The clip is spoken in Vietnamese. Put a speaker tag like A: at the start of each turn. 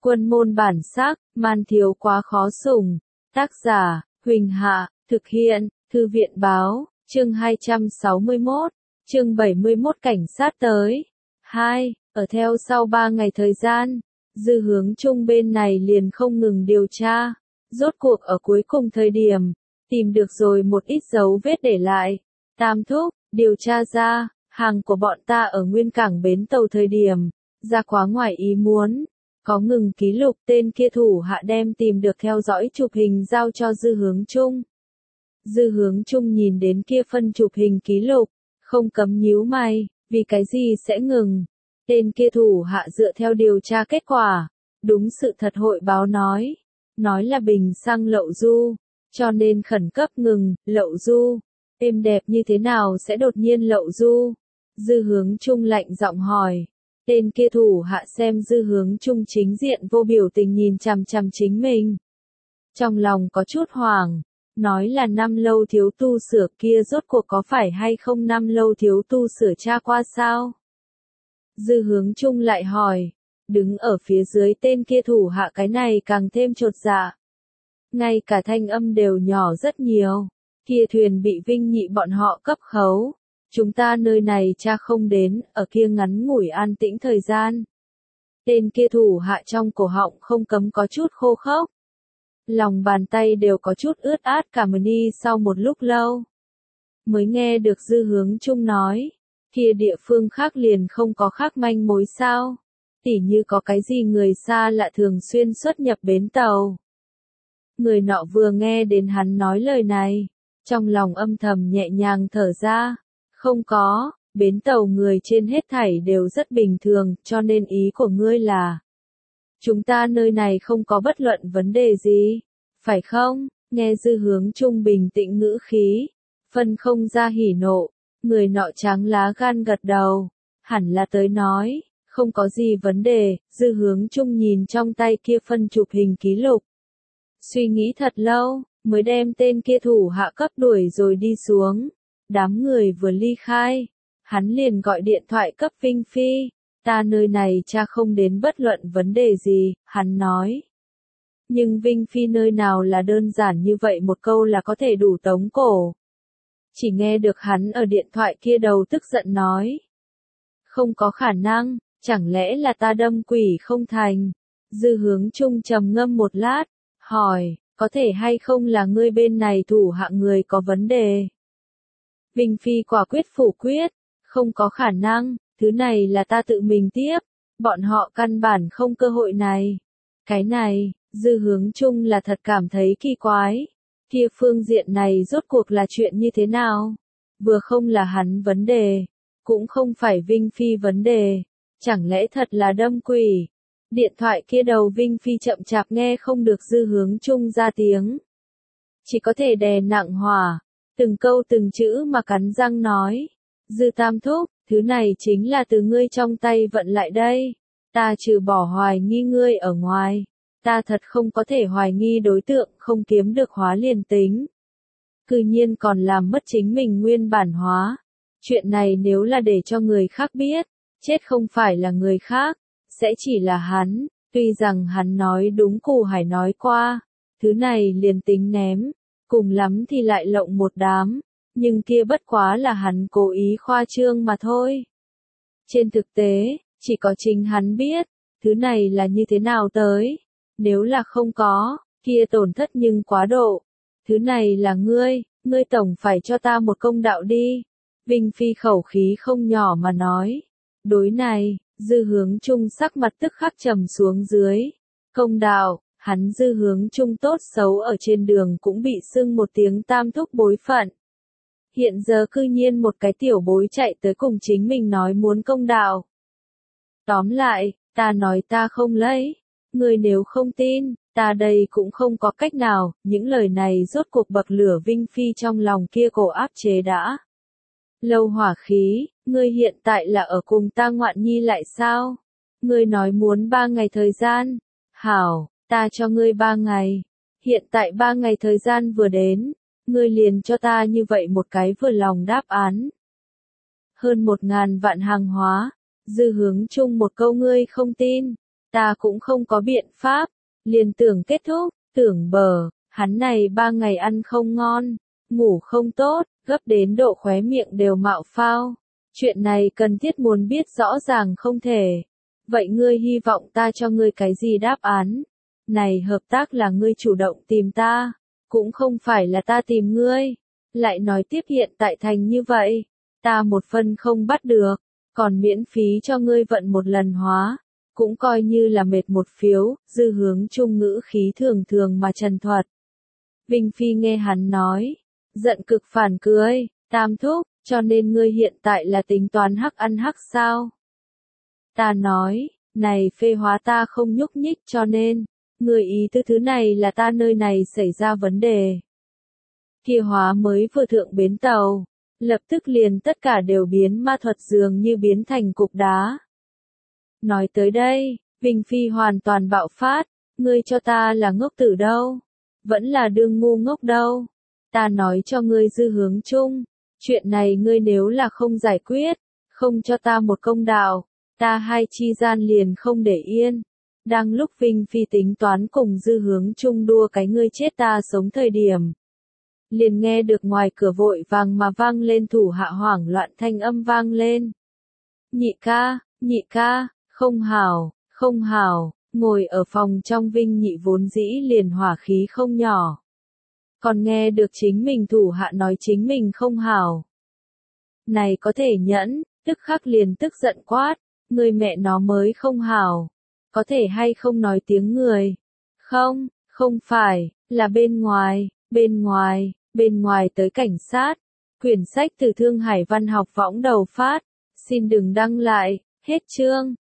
A: Quân môn bản sắc, man thiếu quá khó sủng. Tác giả, Huỳnh Hạ, thực hiện, Thư viện báo, chương 261, chương 71 cảnh sát tới. 2. Ở theo sau 3 ngày thời gian, Dư Hướng Trung bên này liền không ngừng điều tra. Rốt cuộc ở cuối cùng thời điểm, tìm được rồi một ít dấu vết để lại. Tam thúc, điều tra ra, hàng của bọn ta ở nguyên cảng bến tàu thời điểm, ra quá ngoài ý muốn. Có ngừng ký lục, tên kia thủ hạ đem tìm được theo dõi chụp hình giao cho Dư Hướng Trung. Dư Hướng Trung nhìn đến kia phân chụp hình ký lục, không cấm nhíu mày, vì cái gì sẽ ngừng. Tên kia thủ hạ dựa theo điều tra kết quả, đúng sự thật hội báo nói là bình xăng lậu du, cho nên khẩn cấp ngừng. Lậu du, êm đẹp như thế nào sẽ đột nhiên lậu du? Dư Hướng Trung lạnh giọng hỏi. Tên kia thủ hạ xem Dư Hướng Trung chính diện vô biểu tình nhìn chằm chằm chính mình. Trong lòng có chút hoảng, nói là năm lâu thiếu tu sửa kia rốt cuộc có phải hay không năm lâu thiếu tu sửa tra qua sao? Dư Hướng Trung lại hỏi, đứng ở phía dưới tên kia thủ hạ cái này càng thêm chột dạ. Ngay cả thanh âm đều nhỏ rất nhiều, kia thuyền bị Vinh Nhị bọn họ cấp khấu. Chúng ta nơi này cha không đến, ở kia ngắn ngủi an tĩnh thời gian. Tên kia thủ hạ trong cổ họng không cấm có chút khô khốc. Lòng bàn tay đều có chút ướt át cả ni sau một lúc lâu. Mới nghe được Dư Hướng Trung nói, kia địa phương khác liền không có khác manh mối sao. Tỉ như có cái gì người xa lạ thường xuyên xuất nhập bến tàu. Người nọ vừa nghe đến hắn nói lời này, trong lòng âm thầm nhẹ nhàng thở ra. Không có, bến tàu người trên hết thảy đều rất bình thường, cho nên ý của ngươi là chúng ta nơi này không có bất luận vấn đề gì, phải không? Nghe Dư Hướng Trung bình tĩnh ngữ khí, phân không ra hỉ nộ, người nọ trắng lá gan gật đầu, hẳn là tới nói, không có gì vấn đề. Dư Hướng Trung nhìn trong tay kia phân chụp hình ký lục, suy nghĩ thật lâu, mới đem tên kia thủ hạ cấp đuổi rồi đi xuống. Đám người vừa ly khai, hắn liền gọi điện thoại cấp Vinh Phi, ta nơi này cha không đến bất luận vấn đề gì, hắn nói. Nhưng Vinh Phi nơi nào là đơn giản như vậy một câu là có thể đủ tống cổ. Chỉ nghe được hắn ở điện thoại kia đầu tức giận nói. Không có khả năng, chẳng lẽ là ta đâm quỷ không thành? Dư Hướng Trung trầm ngâm một lát, hỏi, có thể hay không là ngươi bên này thủ hạ người có vấn đề? Vinh Phi quả quyết phủ quyết, không có khả năng, thứ này là ta tự mình tiếp, bọn họ căn bản không cơ hội này. Cái này, Dư Hướng Trung là thật cảm thấy kỳ quái, kia phương diện này rốt cuộc là chuyện như thế nào? Vừa không là hắn vấn đề, cũng không phải Vinh Phi vấn đề, chẳng lẽ thật là đâm quỷ? Điện thoại kia đầu Vinh Phi chậm chạp nghe không được Dư Hướng Trung ra tiếng, chỉ có thể đè nặng hỏa. Từng câu từng chữ mà cắn răng nói. Dư tam thúc, thứ này chính là từ ngươi trong tay vận lại đây. Ta trừ bỏ hoài nghi ngươi ở ngoài. Ta thật không có thể hoài nghi đối tượng không kiếm được hóa liền tính. Cư nhiên còn làm mất chính mình nguyên bản hóa. Chuyện này nếu là để cho người khác biết, chết không phải là người khác, sẽ chỉ là hắn. Tuy rằng hắn nói đúng Cù Hải nói qua, thứ này liền tính ném. Cùng lắm thì lại lộng một đám, nhưng kia bất quá là hắn cố ý khoa trương mà thôi. Trên thực tế, chỉ có chính hắn biết, thứ này là như thế nào tới. Nếu là không có, kia tổn thất nhưng quá độ. Thứ này là ngươi tổng phải cho ta một công đạo đi. Vinh Phi khẩu khí không nhỏ mà nói. Đối này, Dư Hướng Trung sắc mặt tức khắc trầm xuống dưới. Công đạo. Hắn Dư Hướng Trung tốt xấu ở trên đường cũng bị xưng một tiếng tam thúc bối phận. Hiện giờ cư nhiên một cái tiểu bối chạy tới cùng chính mình nói muốn công đạo. Tóm lại, ta nói ta không lấy. Người nếu không tin, ta đây cũng không có cách nào. Những lời này rốt cuộc bậc lửa Vinh Phi trong lòng kia cổ áp chế đã. Lâu hỏa khí, ngươi hiện tại là ở cùng ta ngoạn nhi lại sao? Ngươi nói muốn 3 ngày thời gian. Hảo. Ta cho ngươi 3 ngày. Hiện tại 3 ngày thời gian vừa đến, ngươi liền cho ta như vậy một cái vừa lòng đáp án. Hơn 1000 vạn hàng hóa, Dư Hướng Trung một câu ngươi không tin, Ta cũng không có biện pháp, liền tưởng kết thúc, tưởng bờ, hắn này 3 ngày ăn không ngon, ngủ không tốt, gấp đến độ khóe miệng đều mạo phao. Chuyện này cần thiết muốn biết rõ ràng không thể. Vậy ngươi hy vọng ta cho ngươi cái gì đáp án? Này hợp tác là ngươi chủ động tìm ta, cũng không phải là ta tìm ngươi. Lại nói tiếp hiện tại thành như vậy, ta một phân không bắt được, còn miễn phí cho ngươi vận một lần hóa, cũng coi như là mệt một phiếu, Dư Hướng Trung ngữ khí thường thường mà trần thuật. Vinh Phi nghe hắn nói, giận cực phản cười, Tam thúc, cho nên ngươi hiện tại là tính toán hắc ăn hắc sao? Ta nói, này phê hóa ta không nhúc nhích cho nên, người ý tư thứ này là ta nơi này xảy ra vấn đề. Kia hóa mới vừa thượng bến tàu, lập tức liền tất cả đều biến ma thuật dường như biến thành cục đá. Nói tới đây, Vinh Phi hoàn toàn bạo phát, ngươi cho ta là ngốc tử đâu, vẫn là đương ngu ngốc đâu. Ta nói cho ngươi Dư Hướng Trung, chuyện này ngươi nếu là không giải quyết, không cho ta một công đạo, ta hai chi gian liền không để yên. Đang lúc Vinh Phi tính toán cùng Dư Hướng Trung đua cái ngươi chết ta sống thời điểm, liền nghe được ngoài cửa vội vàng mà vang lên thủ hạ hoảng loạn thanh âm vang lên. Nhị ca, không hảo, không hảo, ngồi ở phòng trong Vinh Nhị vốn dĩ liền hỏa khí không nhỏ. Còn nghe được chính mình thủ hạ nói chính mình không hảo. Này có thể nhẫn, tức khắc liền tức giận quát, người mẹ nó mới không hảo. Có thể hay không nói tiếng người? Không phải, là bên ngoài tới cảnh sát. Quyển sách từ Thương Hải Văn học võng đầu phát. Xin đừng đăng lại, hết chương.